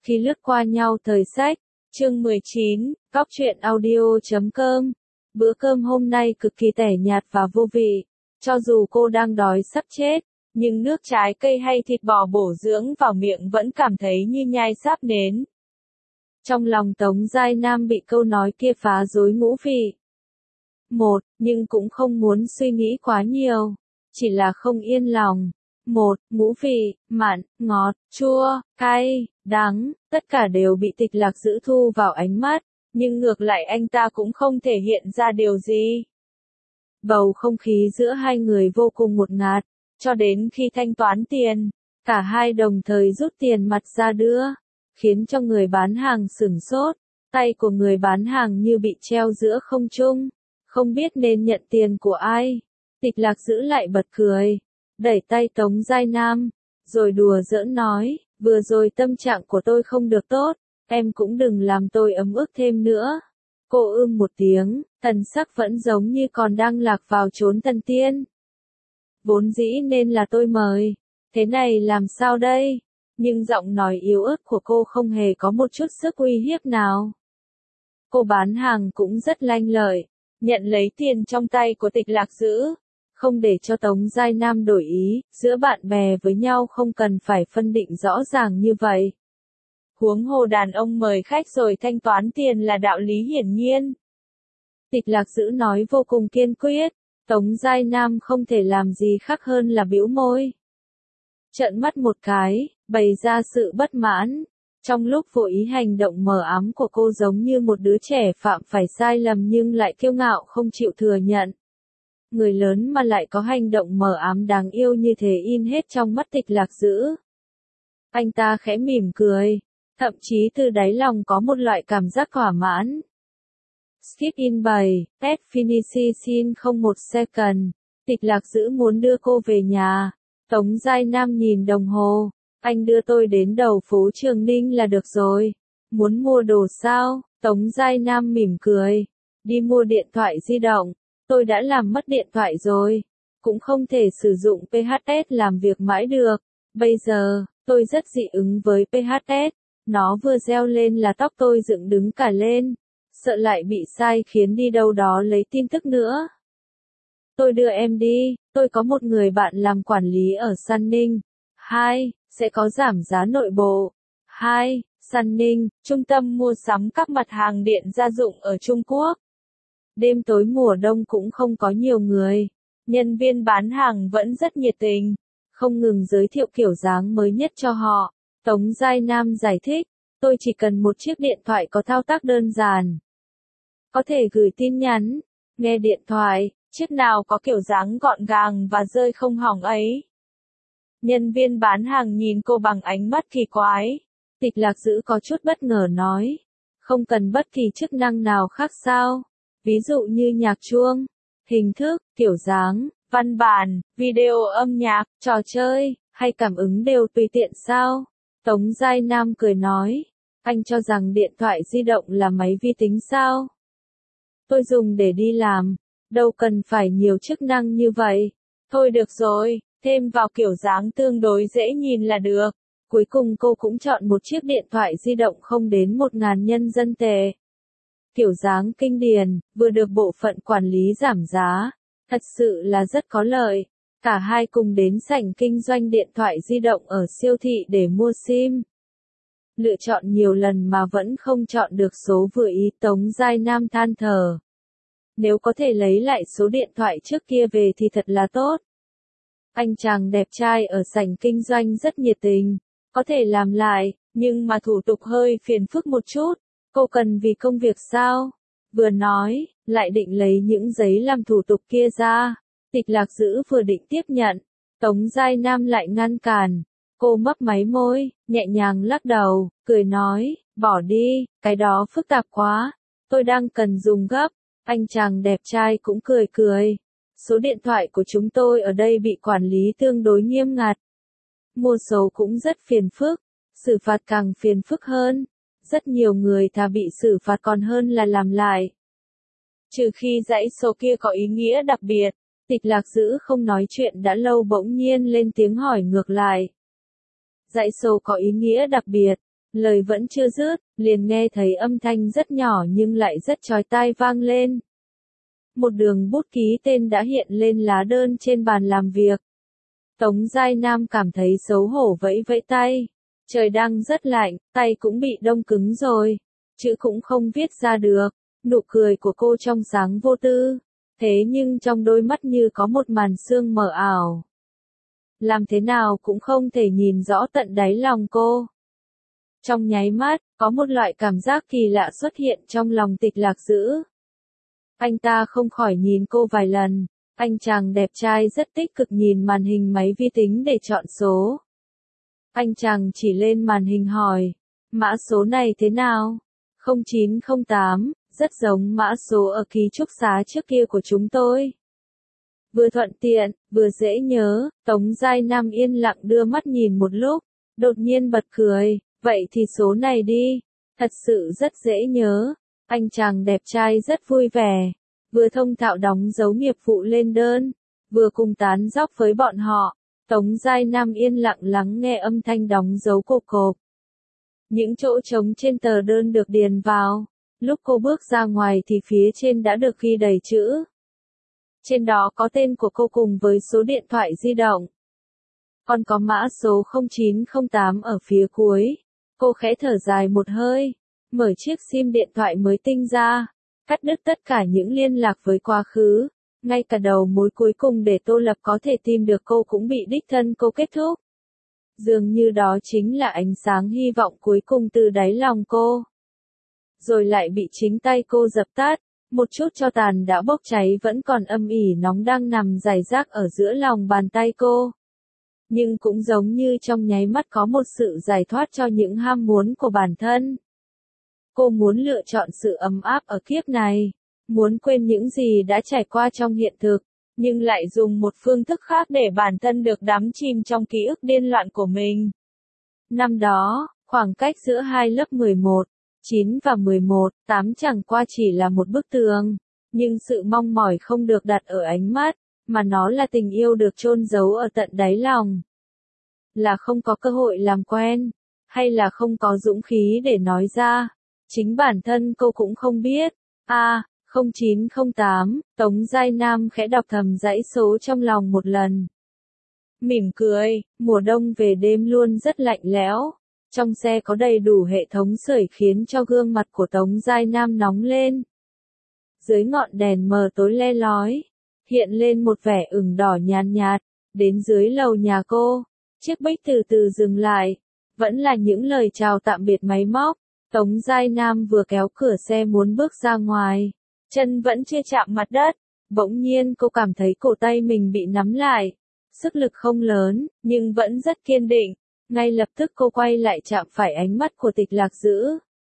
Khi lướt qua nhau thời sách, chương 19, góc truyện audio.com. Bữa cơm hôm nay cực kỳ tẻ nhạt và vô vị. Cho dù cô đang đói sắp chết, nhưng nước trái cây hay thịt bò bổ dưỡng vào miệng vẫn cảm thấy như nhai sáp nến. Trong lòng Tống Giai Nam bị câu nói kia phá rối ngũ vị. Nhưng cũng không muốn suy nghĩ quá nhiều. Chỉ là không yên lòng. Ngũ vị, mặn, ngọt, chua, cay, đắng, tất cả đều bị Tịch Lạc Dữ thu vào ánh mắt, nhưng ngược lại anh ta cũng không thể hiện ra điều gì. Bầu không khí giữa hai người vô cùng ngột ngạt, cho đến khi thanh toán tiền, cả hai đồng thời rút tiền mặt ra đưa, khiến cho người bán hàng sửng sốt, tay của người bán hàng như bị treo giữa không trung, không biết nên nhận tiền của ai. Tịch Lạc Dữ lại bật cười, đẩy tay Tống Giai Nam, rồi đùa giỡn nói, vừa rồi tâm trạng của tôi không được tốt, em cũng đừng làm tôi ấm ức thêm nữa. Cô một tiếng, thần sắc vẫn giống như còn đang lạc vào chốn thần tiên. Vốn dĩ nên là tôi mời, thế này làm sao đây? Nhưng giọng nói yếu ớt của cô không hề có một chút sức uy hiếp nào. Cô bán hàng cũng rất lanh lợi, nhận lấy tiền trong tay của Tịch Lạc Dữ. Không để cho Tống Giai Nam đổi ý, giữa bạn bè với nhau không cần phải phân định rõ ràng như vậy. Huống hồ đàn ông mời khách rồi thanh toán tiền là đạo lý hiển nhiên. Tịch Lạc Dữ nói vô cùng kiên quyết, Tống Giai Nam không thể làm gì khác hơn là bĩu môi. Trợn mắt một cái, bày ra sự bất mãn. Trong lúc vô ý hành động mờ ám của cô giống như một đứa trẻ phạm phải sai lầm nhưng lại kiêu ngạo không chịu thừa nhận. Người lớn mà lại có hành động mờ ám đáng yêu như thế in hết trong mắt Tịch Lạc Dữ. Anh ta khẽ mỉm cười, thậm chí từ đáy lòng có một loại cảm giác thỏa mãn. Skip in bày, pet finishing không một second. Tịch Lạc Dữ muốn đưa cô về nhà. Tống Giai Nam nhìn đồng hồ, anh đưa tôi đến đầu phố Trường Ninh là được rồi. Muốn mua đồ sao? Tống Giai Nam mỉm cười, đi mua điện thoại di động. Tôi đã làm mất điện thoại rồi, cũng không thể sử dụng PHS làm việc mãi được. Bây giờ, tôi rất dị ứng với PHS, nó vừa reo lên là tóc tôi dựng đứng cả lên, sợ lại bị sai khiến đi đâu đó lấy tin tức nữa. Tôi đưa em đi, tôi có một người bạn làm quản lý ở Sunning. 2. Sẽ có giảm giá nội bộ. 2. Sunning, trung tâm mua sắm các mặt hàng điện gia dụng ở Trung Quốc. Đêm tối mùa đông cũng không có nhiều người. Nhân viên bán hàng vẫn rất nhiệt tình, không ngừng giới thiệu kiểu dáng mới nhất cho họ. Tống Giai Nam giải thích, tôi chỉ cần một chiếc điện thoại có thao tác đơn giản. Có thể gửi tin nhắn, nghe điện thoại, chiếc nào có kiểu dáng gọn gàng và rơi không hỏng ấy. Nhân viên bán hàng nhìn cô bằng ánh mắt kỳ quái. Tịch Lạc Dữ có chút bất ngờ nói, không cần bất kỳ chức năng nào khác sao? Ví dụ như nhạc chuông, hình thức, kiểu dáng, văn bản, video âm nhạc, trò chơi, hay cảm ứng đều tùy tiện sao? Tống Giai Nam cười nói, anh cho rằng điện thoại di động là máy vi tính sao? Tôi dùng để đi làm, đâu cần phải nhiều chức năng như vậy. Thôi được rồi, thêm vào kiểu dáng tương đối dễ nhìn là được. Cuối cùng cô cũng chọn một chiếc điện thoại di động không đến 1.000 nhân dân tệ. Kiểu dáng kinh điển, vừa được bộ phận quản lý giảm giá, thật sự là rất có lợi. Cả hai cùng đến sảnh kinh doanh điện thoại di động ở siêu thị để mua SIM. Lựa chọn nhiều lần mà vẫn không chọn được số vừa ý, Tống Giai Nam than thở. Nếu có thể lấy lại số điện thoại trước kia về thì thật là tốt. Anh chàng đẹp trai ở sảnh kinh doanh rất nhiệt tình, có thể làm lại, nhưng mà thủ tục hơi phiền phức một chút. Cô cần vì công việc sao? Vừa nói, lại định lấy những giấy làm thủ tục kia ra. Tịch Lạc Dữ vừa định tiếp nhận, Tống Giai Nam lại ngăn cản. Cô mấp máy môi, nhẹ nhàng lắc đầu, cười nói, bỏ đi, cái đó phức tạp quá. Tôi đang cần dùng gấp. Anh chàng đẹp trai cũng cười cười. Số điện thoại của chúng tôi ở đây bị quản lý tương đối nghiêm ngặt. Mua số cũng rất phiền phức, xử phạt càng phiền phức hơn. Rất nhiều người thà bị xử phạt còn hơn là làm lại. Trừ khi dãy số kia có ý nghĩa đặc biệt. Tịch Lạc Dữ không nói chuyện đã lâu bỗng nhiên lên tiếng hỏi ngược lại. Dãy số có ý nghĩa đặc biệt, Lời vẫn chưa dứt, liền nghe thấy âm thanh rất nhỏ nhưng lại rất chói tai vang lên. Một đường bút ký tên đã hiện lên lá đơn trên bàn làm việc. Tống Giai Nam cảm thấy xấu hổ vẫy vẫy tay. Trời đang rất lạnh, tay cũng bị đông cứng rồi. Chữ cũng không viết ra được. Nụ cười của cô trong sáng vô tư. Thế nhưng trong đôi mắt như có một màn sương mờ ảo. Làm thế nào cũng không thể nhìn rõ tận đáy lòng cô. Trong nháy mắt, có một loại cảm giác kỳ lạ xuất hiện trong lòng Tịch Lạc Dữ. Anh ta không khỏi nhìn cô vài lần. Anh chàng đẹp trai rất tích cực nhìn màn hình máy vi tính để chọn số. Anh chàng chỉ lên màn hình hỏi, mã số này thế nào? 0908, rất giống mã số ở ký túc xá trước kia của chúng tôi. Vừa thuận tiện, vừa dễ nhớ, Tống Giai Nam yên lặng đưa mắt nhìn một lúc, đột nhiên bật cười, vậy thì số này đi, thật sự rất dễ nhớ. Anh chàng đẹp trai rất vui vẻ, vừa thông thạo đóng dấu nghiệp vụ lên đơn, vừa cùng tán dóc với bọn họ. Tống Giai Nam yên lặng lắng nghe âm thanh đóng dấu cộp cộp. Những chỗ trống trên tờ đơn được điền vào. Lúc cô bước ra ngoài thì phía trên đã được ghi đầy chữ. Trên đó có tên của cô cùng với số điện thoại di động. Còn có mã số 0908 ở phía cuối. Cô khẽ thở dài một hơi, mở chiếc sim điện thoại mới tinh ra, cắt đứt tất cả những liên lạc với quá khứ. Ngay cả đầu mối cuối cùng để Tô Lập có thể tìm được cô cũng bị đích thân cô kết thúc. Dường như đó chính là ánh sáng hy vọng cuối cùng từ đáy lòng cô. Rồi lại bị chính tay cô dập tắt, một chút tro tàn đã bốc cháy vẫn còn âm ỉ nóng đang nằm rải rác ở giữa lòng bàn tay cô. Nhưng cũng giống như trong nháy mắt có một sự giải thoát cho những ham muốn của bản thân. Cô muốn lựa chọn sự ấm áp ở kiếp này, muốn quên những gì đã trải qua trong hiện thực, nhưng lại dùng một phương thức khác để bản thân được đắm chìm trong ký ức điên loạn của mình. Năm đó, khoảng cách giữa hai lớp 11, 9 và 11, 8 chẳng qua chỉ là một bức tường, nhưng sự mong mỏi không được đặt ở ánh mắt, mà nó là tình yêu được chôn giấu ở tận đáy lòng. Là không có cơ hội làm quen, hay là không có dũng khí để nói ra, chính bản thân cô cũng không biết. 0908, Tống Giai Nam khẽ đọc thầm dãy số trong lòng một lần. Mỉm cười, mùa đông về đêm luôn rất lạnh lẽo. Trong xe có đầy đủ hệ thống sưởi khiến cho gương mặt của Tống Giai Nam nóng lên. Dưới ngọn đèn mờ tối le lói, hiện lên một vẻ ửng đỏ nhàn nhạt. Đến dưới lầu nhà cô, chiếc bích từ từ dừng lại. Vẫn là những lời chào tạm biệt máy móc. Tống Giai Nam vừa kéo cửa xe muốn bước ra ngoài. Chân vẫn chưa chạm mặt đất. Bỗng nhiên cô cảm thấy cổ tay mình bị nắm lại. Sức lực không lớn, nhưng vẫn rất kiên định. Ngay lập tức cô quay lại chạm phải ánh mắt của Tịch Lạc Dữ.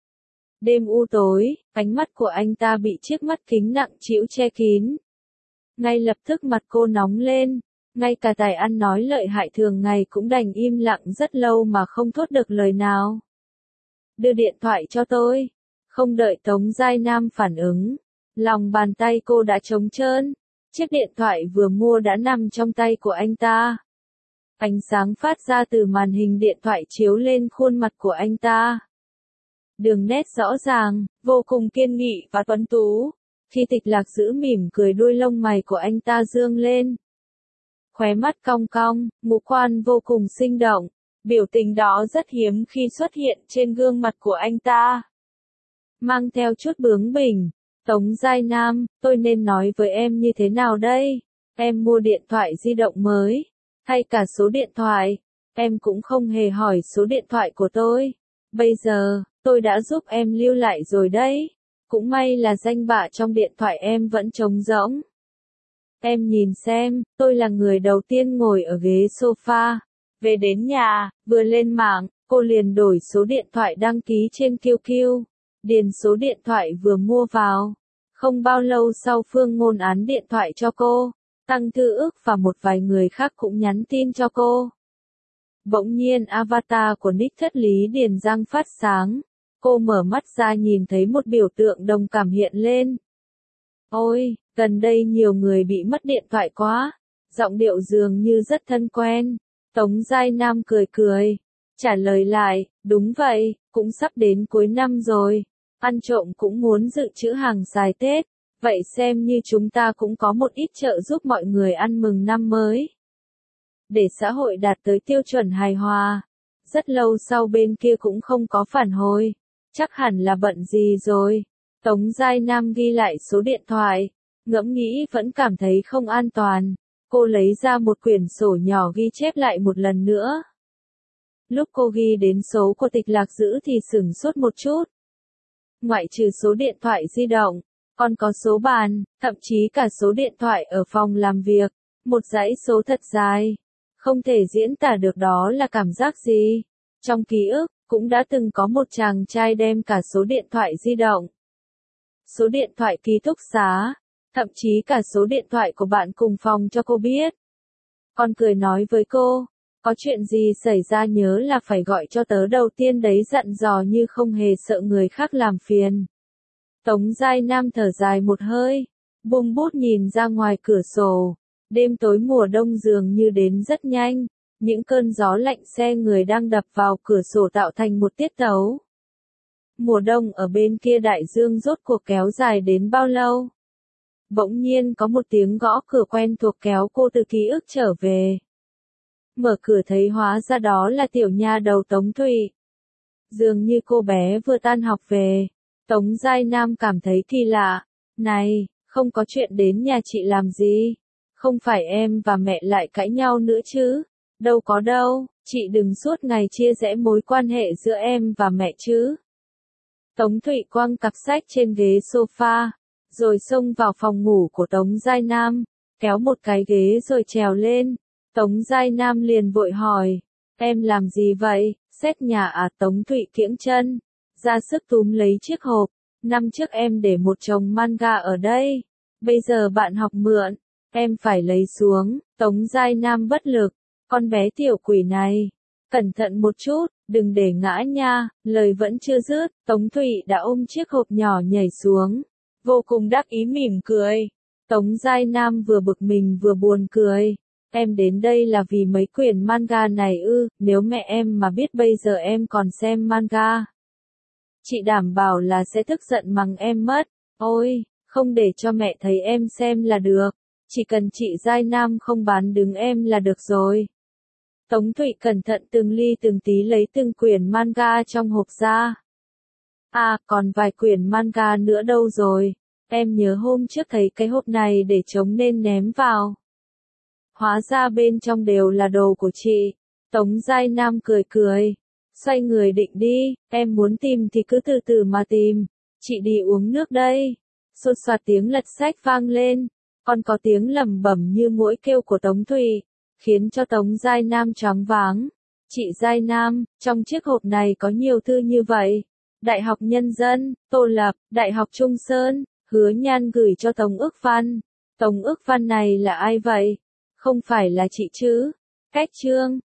Đêm u tối, ánh mắt của anh ta bị chiếc mắt kính nặng trĩu che kín. Ngay lập tức mặt cô nóng lên. Ngay cả tài ăn nói lợi hại thường ngày cũng đành im lặng rất lâu mà không thốt được lời nào. Đưa điện thoại cho tôi. Không đợi Tống Giai Nam phản ứng. Lòng bàn tay cô đã trống trơn. Chiếc điện thoại vừa mua đã nằm trong tay của anh ta. Ánh sáng phát ra từ màn hình điện thoại chiếu lên khuôn mặt của anh ta. Đường nét rõ ràng, vô cùng kiên nghị và tuấn tú. Khi Tịch Lạc Dữ mỉm cười đuôi lông mày của anh ta dương lên. Khóe mắt cong cong, ngũ quan vô cùng sinh động. Biểu tình đó rất hiếm khi xuất hiện trên gương mặt của anh ta. Mang theo chút bướng bỉnh. Tống Giai Nam, tôi nên nói với em như thế nào đây? Em mua điện thoại di động mới. Hay cả số điện thoại. Em cũng không hề hỏi số điện thoại của tôi. Bây giờ, tôi đã giúp em lưu lại rồi đấy. Cũng may là danh bạ trong điện thoại em vẫn trống rỗng. Em nhìn xem, tôi là người đầu tiên ngồi ở ghế sofa. Về đến nhà, vừa lên mạng, cô liền đổi số điện thoại đăng ký trên QQ. Điền số điện thoại vừa mua vào. Không bao lâu sau Phương Ngôn Án điện thoại cho cô. Tăng Thư Ước và một vài người khác cũng nhắn tin cho cô. Bỗng nhiên avatar của Nick Thất Lý Điền Giang phát sáng. Cô mở mắt ra nhìn thấy một biểu tượng đồng cảm hiện lên. Ôi, gần đây nhiều người bị mất điện thoại quá. Giọng điệu dường như rất thân quen. Tống Giai Nam cười cười. Trả lời lại, đúng vậy, cũng sắp đến cuối năm rồi, ăn trộm cũng muốn dự trữ hàng xài Tết, vậy xem như chúng ta cũng có một ít trợ giúp mọi người ăn mừng năm mới. Để xã hội đạt tới tiêu chuẩn hài hòa. Rất lâu sau bên kia cũng không có phản hồi, chắc hẳn là bận gì rồi. Tống Giai Nam ghi lại số điện thoại, ngẫm nghĩ vẫn cảm thấy không an toàn. Cô lấy ra một quyển sổ nhỏ ghi chép lại một lần nữa. Lúc cô ghi đến số của Tịch Lạc Dữ thì sửng sốt một chút. Ngoại trừ số điện thoại di động, còn có số bàn, thậm chí cả số điện thoại ở phòng làm việc, một dãy số thật dài. Không thể diễn tả được đó là cảm giác gì. Trong ký ức, cũng đã từng có một chàng trai đem cả số điện thoại di động, số điện thoại ký túc xá, thậm chí cả số điện thoại của bạn cùng phòng cho cô biết. Còn cười nói với cô, có chuyện gì xảy ra nhớ là phải gọi cho tớ đầu tiên đấy, dặn dò như không hề sợ người khác làm phiền. Tống Giai Nam thở dài một hơi, buông bút nhìn ra ngoài cửa sổ. Đêm tối mùa đông dường như đến rất nhanh, những cơn gió lạnh se người đang đập vào cửa sổ tạo thành một tiết tấu. Mùa đông ở bên kia đại dương rốt cuộc kéo dài đến bao lâu? Bỗng nhiên có một tiếng gõ cửa quen thuộc kéo cô từ ký ức trở về. Mở cửa thấy hóa ra đó là tiểu nha đầu Tống Thụy. Dường như cô bé vừa tan học về. Tống Giai Nam cảm thấy kỳ lạ. Này, không có chuyện đến nhà chị làm gì? Không phải em và mẹ lại cãi nhau nữa chứ? Đâu có đâu, chị đừng suốt ngày chia rẽ mối quan hệ giữa em và mẹ chứ. Tống Thụy quăng cặp sách trên ghế sofa, rồi xông vào phòng ngủ của Tống Giai Nam, kéo một cái ghế rồi trèo lên. Tống Giai Nam liền vội hỏi, em làm gì vậy, xét nhà à? Tống Thụy kiễng chân, ra sức túm lấy chiếc hộp. Năm trước em để một chồng manga ở đây, bây giờ bạn học mượn, em phải lấy xuống. Tống Giai Nam bất lực, con bé tiểu quỷ này, cẩn thận một chút, đừng để ngã nha. Lời vẫn chưa dứt, Tống Thụy đã ôm chiếc hộp nhỏ nhảy xuống, vô cùng đắc ý mỉm cười. Tống Giai Nam vừa bực mình vừa buồn cười. Em đến đây là vì mấy quyển manga này ư? Nếu mẹ em mà biết bây giờ em còn xem manga, chị đảm bảo là sẽ tức giận mắng em mất. Ôi, không để cho mẹ thấy em xem là được. Chỉ cần chị Giai Nam không bán đứng em là được rồi. Tống Thụy cẩn thận từng ly từng tí lấy từng quyển manga trong hộp ra. À, còn vài quyển manga nữa đâu rồi? Em nhớ hôm trước thấy cái hộp này để trống nên ném vào. Hóa ra bên trong đều là đồ của chị. Tống Giai Nam cười cười, xoay người định đi. Em muốn tìm thì cứ từ từ mà tìm. Chị đi uống nước đây. Xột xoạt tiếng lật sách vang lên. Còn có tiếng lẩm bẩm như muỗi kêu của Tống Thụy, khiến cho Tống Giai Nam choáng váng. Chị Giai Nam, trong chiếc hộp này có nhiều thư như vậy. Đại học Nhân dân, Tô Lập, Đại học Trung Sơn, Hứa Nhan gửi cho Tống Ước Văn. Tống Ước Văn này là ai vậy? Không phải là chị chứ? Cách chương